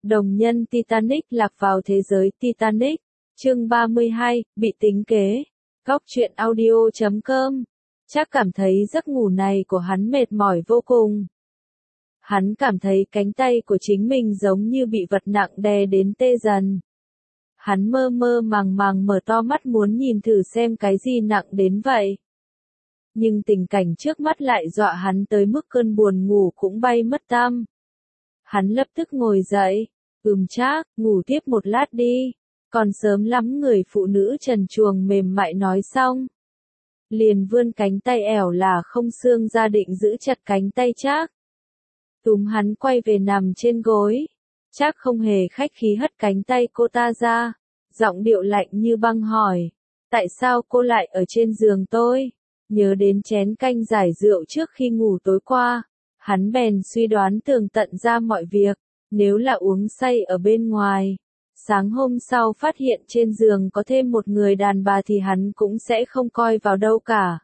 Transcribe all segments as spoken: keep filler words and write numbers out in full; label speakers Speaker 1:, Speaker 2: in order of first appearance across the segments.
Speaker 1: Đồng nhân Titanic lạc vào thế giới Titanic. Chương ba mươi hai, bị tính kế. Góc truyện audio chấm com. Chắc cảm thấy giấc ngủ này của hắn mệt mỏi vô cùng. Hắn cảm thấy cánh tay của chính mình giống như bị vật nặng đè đến tê dần. Hắn mơ mơ màng màng mở to mắt muốn nhìn thử xem cái gì nặng đến vậy. Nhưng tình cảnh trước mắt lại dọa hắn tới mức cơn buồn ngủ cũng bay mất tăm. Hắn lập tức ngồi dậy. Ừm Trác, ngủ tiếp một lát đi. Còn sớm lắm, người phụ nữ trần truồng mềm mại nói xong. Liền vươn cánh tay ẻo là không xương ra định giữ chặt cánh tay Trác. Túm hắn quay về nằm trên gối. Trác không hề khách khí hất cánh tay cô ta ra. Giọng điệu lạnh như băng hỏi. Tại sao cô lại ở trên giường tôi? Nhớ đến chén canh giải rượu trước khi ngủ tối qua. Hắn bèn suy đoán tường tận ra mọi việc. Nếu là uống say ở bên ngoài, sáng hôm sau phát hiện trên giường có thêm một người đàn bà thì hắn cũng sẽ không coi vào đâu cả.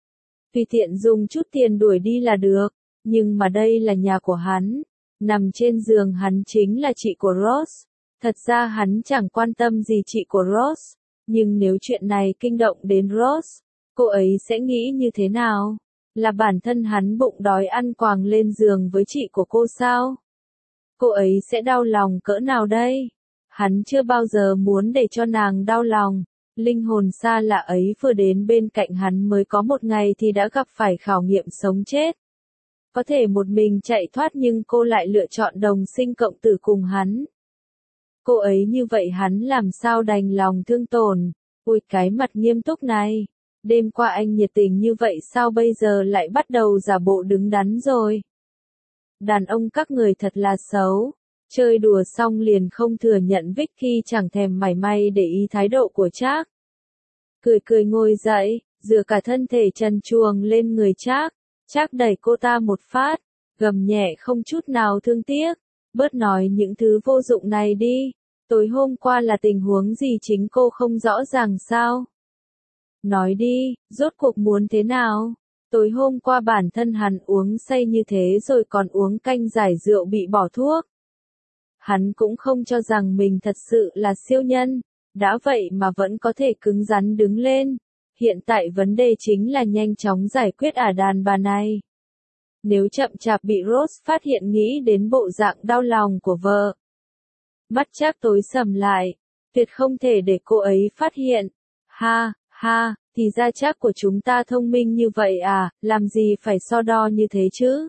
Speaker 1: Tùy tiện dùng chút tiền đuổi đi là được, nhưng mà đây là nhà của hắn. Nằm trên giường hắn chính là chị của Rose. Thật ra hắn chẳng quan tâm gì chị của Rose, nhưng nếu chuyện này kinh động đến Rose, cô ấy sẽ nghĩ như thế nào? Là bản thân hắn bụng đói ăn quàng lên giường với chị của cô sao? Cô ấy sẽ đau lòng cỡ nào đây? Hắn chưa bao giờ muốn để cho nàng đau lòng. Linh hồn xa lạ ấy vừa đến bên cạnh hắn mới có một ngày thì đã gặp phải khảo nghiệm sống chết. Có thể một mình chạy thoát nhưng cô lại lựa chọn đồng sinh cộng tử cùng hắn. Cô ấy như vậy hắn làm sao đành lòng thương tổn. Ôi cái mặt nghiêm túc này. Đêm qua anh nhiệt tình như vậy sao bây giờ lại bắt đầu giả bộ đứng đắn rồi? Đàn ông các người thật là xấu. Chơi đùa xong liền không thừa nhận Vicky chẳng thèm mảy may để ý thái độ của Trác. Cười cười ngồi dậy, dựa cả thân thể trần truồng lên người Trác. Trác đẩy cô ta một phát, gầm nhẹ không chút nào thương tiếc. Bớt nói những thứ vô dụng này đi. Tối hôm qua là tình huống gì chính cô không rõ ràng sao? Nói đi, rốt cuộc muốn thế nào? Tối hôm qua bản thân hắn uống say như thế rồi còn uống canh giải rượu bị bỏ thuốc. Hắn cũng không cho rằng mình thật sự là siêu nhân, đã vậy mà vẫn có thể cứng rắn đứng lên. Hiện tại vấn đề chính là nhanh chóng giải quyết ả đàn bà này. Nếu chậm chạp bị Rose phát hiện nghĩ đến bộ dạng đau lòng của vợ. Mắt Trác tối sầm lại, tuyệt không thể để cô ấy phát hiện. Ha, ha. Thì ra Trác của chúng ta thông minh như vậy à, làm gì phải so đo như thế chứ?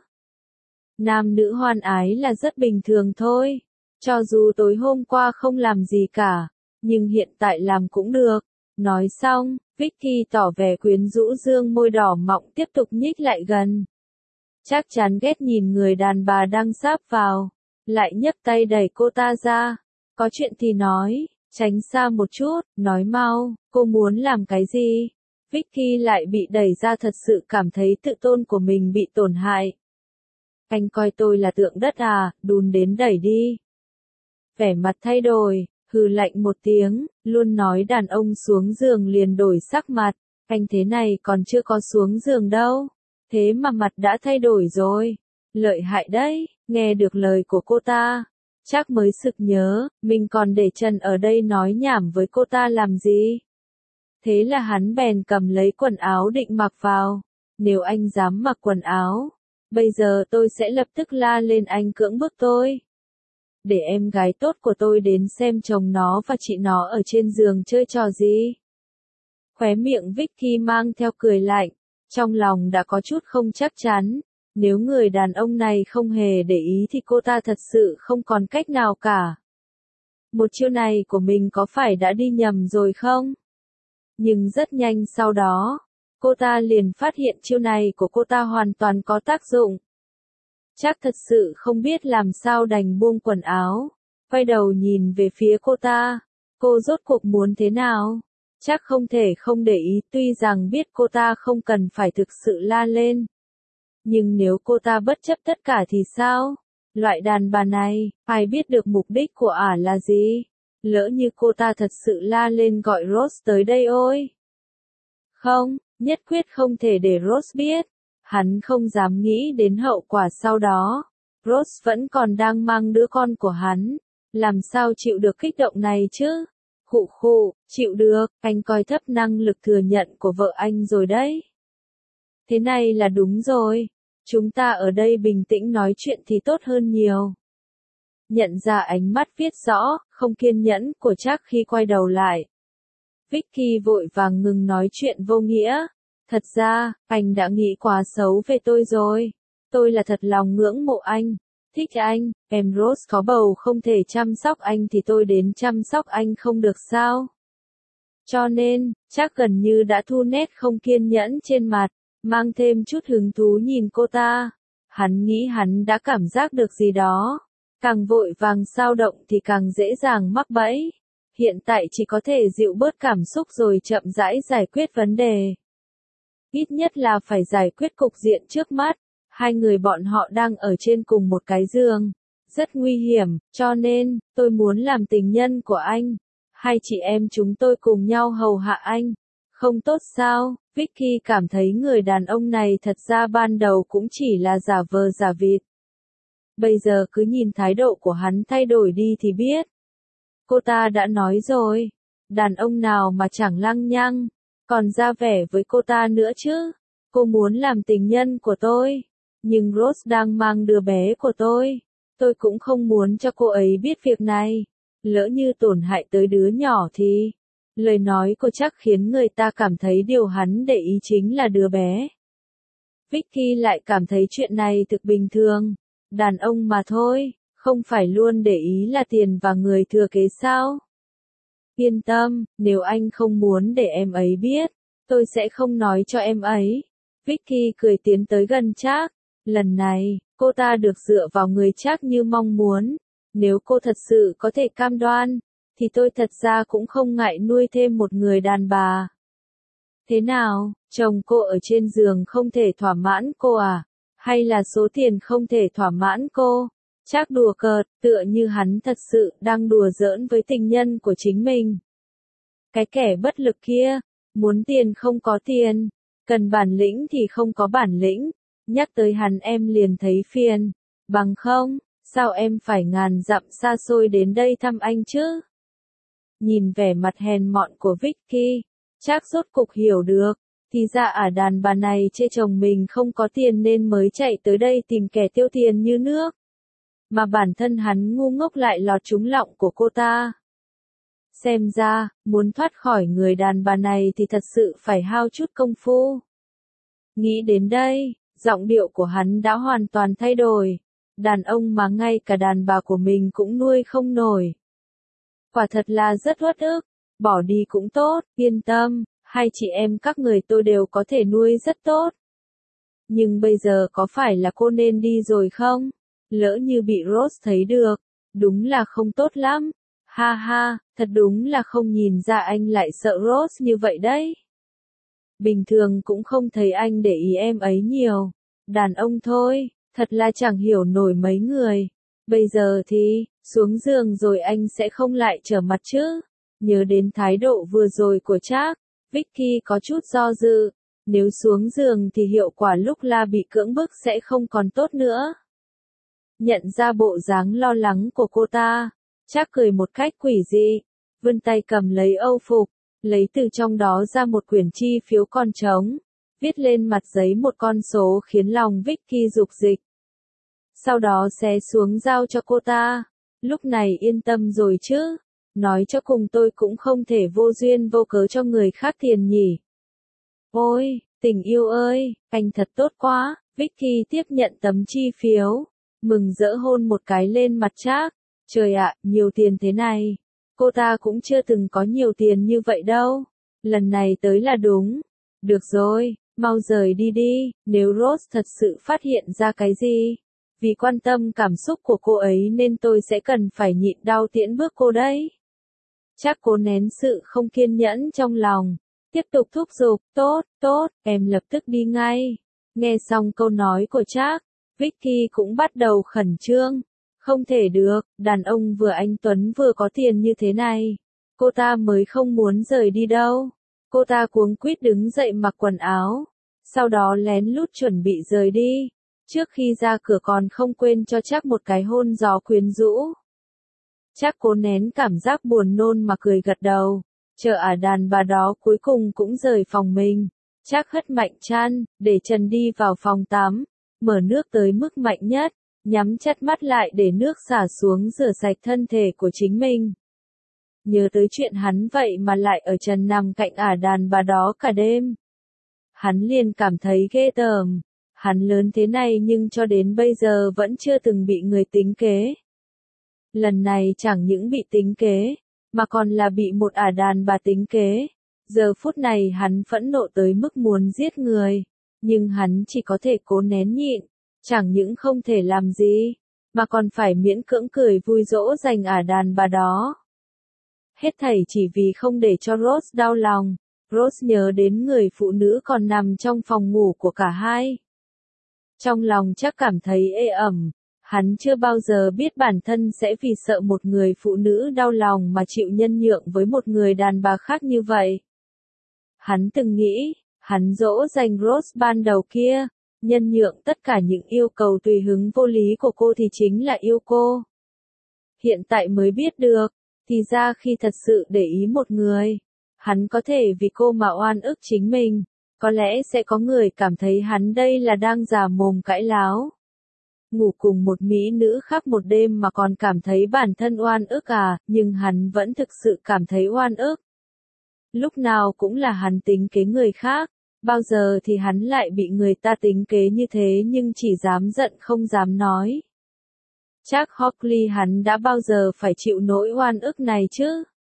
Speaker 1: Nam nữ hoan ái là rất bình thường thôi. Cho dù tối hôm qua không làm gì cả, nhưng hiện tại làm cũng được. Nói xong, Vicky tỏ vẻ quyến rũ dương môi đỏ mọng tiếp tục nhích lại gần. Trác chán ghét nhìn người đàn bà đang sáp vào, lại nhấc tay đẩy cô ta ra. Có chuyện thì nói, tránh xa một chút, nói mau, cô muốn làm cái gì? Vicky lại bị đẩy ra thật sự cảm thấy tự tôn của mình bị tổn hại. Anh coi tôi là tượng đất à, đùn đến đẩy đi. Vẻ mặt thay đổi, hừ lạnh một tiếng, luôn nói đàn ông xuống giường liền đổi sắc mặt. Anh thế này còn chưa có xuống giường đâu. Thế mà mặt đã thay đổi rồi. Lợi hại đấy, nghe được lời của cô ta. Trác mới sực nhớ, mình còn để chân ở đây nói nhảm với cô ta làm gì. Thế là hắn bèn cầm lấy quần áo định mặc vào. Nếu anh dám mặc quần áo, bây giờ tôi sẽ lập tức la lên anh cưỡng bức tôi. Để em gái tốt của tôi đến xem chồng nó và chị nó ở trên giường chơi trò gì. Khóe miệng Vicky mang theo cười lạnh, trong lòng đã có chút không chắc chắn. Nếu người đàn ông này không hề để ý thì cô ta thật sự không còn cách nào cả. Một chiêu này của mình có phải đã đi nhầm rồi không? Nhưng rất nhanh sau đó, cô ta liền phát hiện chiêu này của cô ta hoàn toàn có tác dụng. Trác thật sự không biết làm sao đành buông quần áo, quay đầu nhìn về phía cô ta. Cô rốt cuộc muốn thế nào? Trác không thể không để ý, tuy rằng biết cô ta không cần phải thực sự la lên. Nhưng nếu cô ta bất chấp tất cả thì sao? Loại đàn bà này, ai biết được mục đích của ả là gì? Lỡ như cô ta thật sự la lên gọi Rose tới đây ôi. Không, nhất quyết không thể để Rose biết. Hắn không dám nghĩ đến hậu quả sau đó. Rose vẫn còn đang mang đứa con của hắn. Làm sao chịu được kích động này chứ? Khụ khụ, chịu được, anh coi thấp năng lực thừa nhận của vợ anh rồi đấy. Thế này là đúng rồi. Chúng ta ở đây bình tĩnh nói chuyện thì tốt hơn nhiều. Nhận ra ánh mắt viết rõ, không kiên nhẫn của Trác khi quay đầu lại. Vicky vội vàng ngừng nói chuyện vô nghĩa. Thật ra, anh đã nghĩ quá xấu về tôi rồi. Tôi là thật lòng ngưỡng mộ anh. Thích anh, em Rose có bầu không thể chăm sóc anh thì tôi đến chăm sóc anh không được sao? Cho nên, chắc gần như đã thu nét không kiên nhẫn trên mặt, mang thêm chút hứng thú nhìn cô ta. Hắn nghĩ hắn đã cảm giác được gì đó. Càng vội vàng xao động thì càng dễ dàng mắc bẫy. Hiện tại chỉ có thể dịu bớt cảm xúc rồi chậm rãi giải quyết vấn đề. Ít nhất là phải giải quyết cục diện trước mắt. Hai người bọn họ đang ở trên cùng một cái giường. Rất nguy hiểm, cho nên, tôi muốn làm tình nhân của anh. Hai chị em chúng tôi cùng nhau hầu hạ anh. Không tốt sao? Vicky cảm thấy người đàn ông này thật ra ban đầu cũng chỉ là giả vờ giả vịt. Bây giờ cứ nhìn thái độ của hắn thay đổi đi thì biết. Cô ta đã nói rồi. Đàn ông nào mà chẳng lăng nhăng. Còn ra vẻ với cô ta nữa chứ. Cô muốn làm tình nhân của tôi. Nhưng Rose đang mang đứa bé của tôi. Tôi cũng không muốn cho cô ấy biết việc này. Lỡ như tổn hại tới đứa nhỏ thì... Lời nói của Trác khiến người ta cảm thấy điều hắn để ý chính là đứa bé. Vicky lại cảm thấy chuyện này thực bình thường. Đàn ông mà thôi, không phải luôn để ý là tiền và người thừa kế sao? Yên tâm, nếu anh không muốn để em ấy biết, tôi sẽ không nói cho em ấy. Vicky cười tiến tới gần Trác. Lần này, cô ta được dựa vào người Trác như mong muốn. Nếu cô thật sự có thể cam đoan, thì tôi thật ra cũng không ngại nuôi thêm một người đàn bà. Thế nào, chồng cô ở trên giường không thể thỏa mãn cô à? Hay là số tiền không thể thỏa mãn cô? Trác đùa cợt, tựa như hắn thật sự đang đùa giỡn với tình nhân của chính mình. Cái kẻ bất lực kia, muốn tiền không có tiền, cần bản lĩnh thì không có bản lĩnh. Nhắc tới hắn em liền thấy phiền. Bằng không, sao em phải ngàn dặm xa xôi đến đây thăm anh chứ? Nhìn vẻ mặt hèn mọn của Vicky, Trác rốt cục hiểu được. Thì ra ả đàn bà này chê chồng mình không có tiền nên mới chạy tới đây tìm kẻ tiêu tiền như nước. Mà bản thân hắn ngu ngốc lại lọt trúng lọng của cô ta. Xem ra, muốn thoát khỏi người đàn bà này thì thật sự phải hao chút công phu. Nghĩ đến đây, giọng điệu của hắn đã hoàn toàn thay đổi. Đàn ông mà ngay cả đàn bà của mình cũng nuôi không nổi. Quả thật là rất uất ức, bỏ đi cũng tốt, yên tâm, hai chị em các người tôi đều có thể nuôi rất tốt. Nhưng bây giờ có phải là cô nên đi rồi không? Lỡ như bị Rose thấy được, đúng là không tốt lắm. Ha ha, thật đúng là không nhìn ra anh lại sợ Rose như vậy đấy. Bình thường cũng không thấy anh để ý em ấy nhiều. Đàn ông thôi, thật là chẳng hiểu nổi mấy người. Bây giờ thì, xuống giường rồi anh sẽ không lại trở mặt chứ. Nhớ đến thái độ vừa rồi của Trác, Vicky có chút do dự. Nếu xuống giường thì hiệu quả lúc la bị cưỡng bức sẽ không còn tốt nữa. Nhận ra bộ dáng lo lắng của cô ta, Trác cười một cách quỷ dị, vươn tay cầm lấy âu phục, lấy từ trong đó ra một quyển chi phiếu còn trống, viết lên mặt giấy một con số khiến lòng Vicky dục dịch. Sau đó xé xuống giao cho cô ta. Lúc này yên tâm rồi chứ, nói cho cùng tôi cũng không thể vô duyên vô cớ cho người khác tiền nhỉ. Ôi, tình yêu ơi, anh thật tốt quá. Vicky tiếp nhận tấm chi phiếu, mừng rỡ hôn một cái lên mặt Trác. Trời ạ, nhiều tiền thế này. Cô ta cũng chưa từng có nhiều tiền như vậy đâu. Lần này tới là đúng. Được rồi, mau rời đi đi, nếu Rose thật sự phát hiện ra cái gì. Vì quan tâm cảm xúc của cô ấy nên tôi sẽ cần phải nhịn đau tiễn bước cô đấy. Trác cố nén sự không kiên nhẫn trong lòng. Tiếp tục thúc giục, tốt, tốt, em lập tức đi ngay. Nghe xong câu nói của Trác, Vicky cũng bắt đầu khẩn trương. Không thể được, đàn ông vừa anh tuấn vừa có tiền như thế này. Cô ta mới không muốn rời đi đâu. Cô ta cuống quýt đứng dậy mặc quần áo. Sau đó lén lút chuẩn bị rời đi. Trước khi ra cửa còn không quên cho Trác một cái hôn gió quyến rũ. Chắc cố nén cảm giác buồn nôn mà cười gật đầu. Chờ ả đàn bà đó cuối cùng cũng rời phòng mình. Chắc hất mạnh chăn, để chân đi vào phòng tắm, mở nước tới mức mạnh nhất, nhắm chặt mắt lại để nước xả xuống rửa sạch thân thể của chính mình. Nhớ tới chuyện hắn vậy mà lại ở trần nằm cạnh ả đàn bà đó cả đêm. Hắn liền cảm thấy ghê tởm. Hắn lớn thế này nhưng cho đến bây giờ vẫn chưa từng bị người tính kế. Lần này chẳng những bị tính kế, mà còn là bị một ả đàn bà tính kế. Giờ phút này hắn phẫn nộ tới mức muốn giết người, nhưng hắn chỉ có thể cố nén nhịn, chẳng những không thể làm gì, mà còn phải miễn cưỡng cười vui dỗ dành ả đàn bà đó. Hết thảy chỉ vì không để cho Rose đau lòng. Rose nhớ đến người phụ nữ còn nằm trong phòng ngủ của cả hai. Trong lòng chắc cảm thấy ê ẩm, hắn chưa bao giờ biết bản thân sẽ vì sợ một người phụ nữ đau lòng mà chịu nhân nhượng với một người đàn bà khác như vậy. Hắn từng nghĩ, hắn dỗ dành Rose ban đầu kia, nhân nhượng tất cả những yêu cầu tùy hứng vô lý của cô thì chính là yêu cô. Hiện tại mới biết được, thì ra khi thật sự để ý một người, hắn có thể vì cô mà oan ức chính mình, có lẽ sẽ có người cảm thấy hắn đây là đang giả mồm cãi láo. Ngủ cùng một mỹ nữ khác một đêm mà còn cảm thấy bản thân oan ức à, nhưng hắn vẫn thực sự cảm thấy oan ức. Lúc nào cũng là hắn tính kế người khác, bao giờ thì hắn lại bị người ta tính kế như thế nhưng chỉ dám giận không dám nói. Chắc Hockley hắn đã bao giờ phải chịu nỗi oan ức này chứ?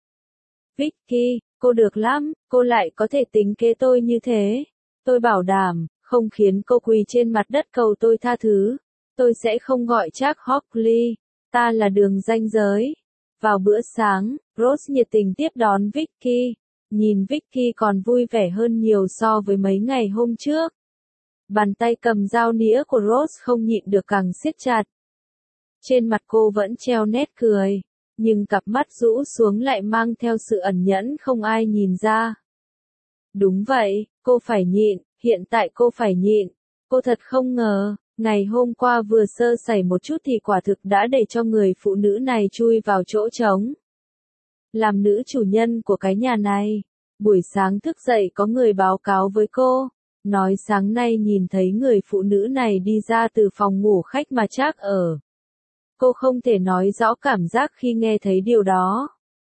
Speaker 1: Vicky, cô được lắm, cô lại có thể tính kế tôi như thế. Tôi bảo đảm, không khiến cô quỳ trên mặt đất cầu tôi tha thứ. Tôi sẽ không gọi Chắc Hockley, ta là đường ranh giới. Vào bữa sáng, Rose nhiệt tình tiếp đón Vicky. Nhìn Vicky còn vui vẻ hơn nhiều so với mấy ngày hôm trước. Bàn tay cầm dao nĩa của Rose không nhịn được càng siết chặt. Trên mặt cô vẫn treo nét cười, nhưng cặp mắt rũ xuống lại mang theo sự ẩn nhẫn không ai nhìn ra. Đúng vậy, cô phải nhịn, hiện tại cô phải nhịn. Cô thật không ngờ, ngày hôm qua vừa sơ sẩy một chút thì quả thực đã để cho người phụ nữ này chui vào chỗ trống. Làm nữ chủ nhân của cái nhà này, buổi sáng thức dậy có người báo cáo với cô, nói sáng nay nhìn thấy người phụ nữ này đi ra từ phòng ngủ khách mà Chắc ở. Cô không thể nói rõ cảm giác khi nghe thấy điều đó.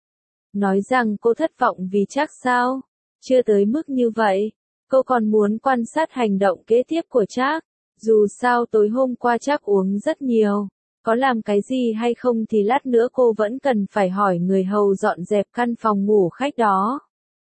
Speaker 1: Nói rằng cô thất vọng vì Chắc sao? Chưa tới mức như vậy. Cô còn muốn quan sát hành động kế tiếp của Chắc. Dù sao tối hôm qua Chắc uống rất nhiều. Có làm cái gì hay không thì lát nữa cô vẫn cần phải hỏi người hầu dọn dẹp căn phòng ngủ khách đó.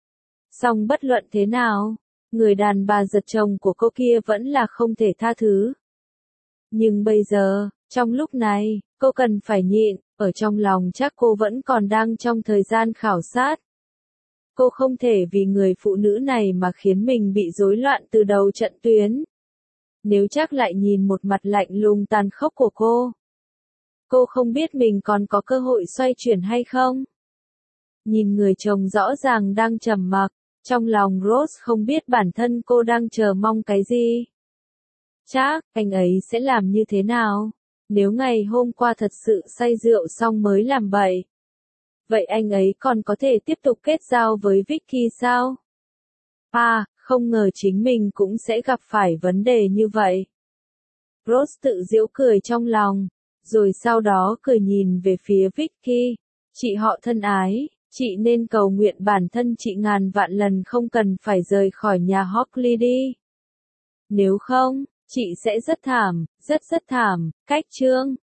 Speaker 1: Song bất luận thế nào, người đàn bà giật chồng của cô kia vẫn là không thể tha thứ. Nhưng bây giờ, trong lúc này, cô cần phải nhịn, ở trong lòng Chắc cô vẫn còn đang trong thời gian khảo sát. Cô không thể vì người phụ nữ này mà khiến mình bị rối loạn từ đầu trận tuyến. Nếu Chắc lại nhìn một mặt lạnh lùng tàn khốc của cô, cô không biết mình còn có cơ hội xoay chuyển hay không. Nhìn người chồng rõ ràng đang trầm mặc, trong lòng Rose không biết bản thân cô đang chờ mong cái gì. Chắc, anh ấy sẽ làm như thế nào? Nếu ngày hôm qua thật sự say rượu xong mới làm bậy. Vậy anh ấy còn có thể tiếp tục kết giao với Vicky sao? À, không ngờ chính mình cũng sẽ gặp phải vấn đề như vậy. Rose tự giễu cười trong lòng, rồi sau đó cười nhìn về phía Vicky. Chị họ thân ái, chị nên cầu nguyện bản thân chị ngàn vạn lần không cần phải rời khỏi nhà Hockley đi. Nếu không, chị sẽ rất thảm, rất rất thảm. Cách chương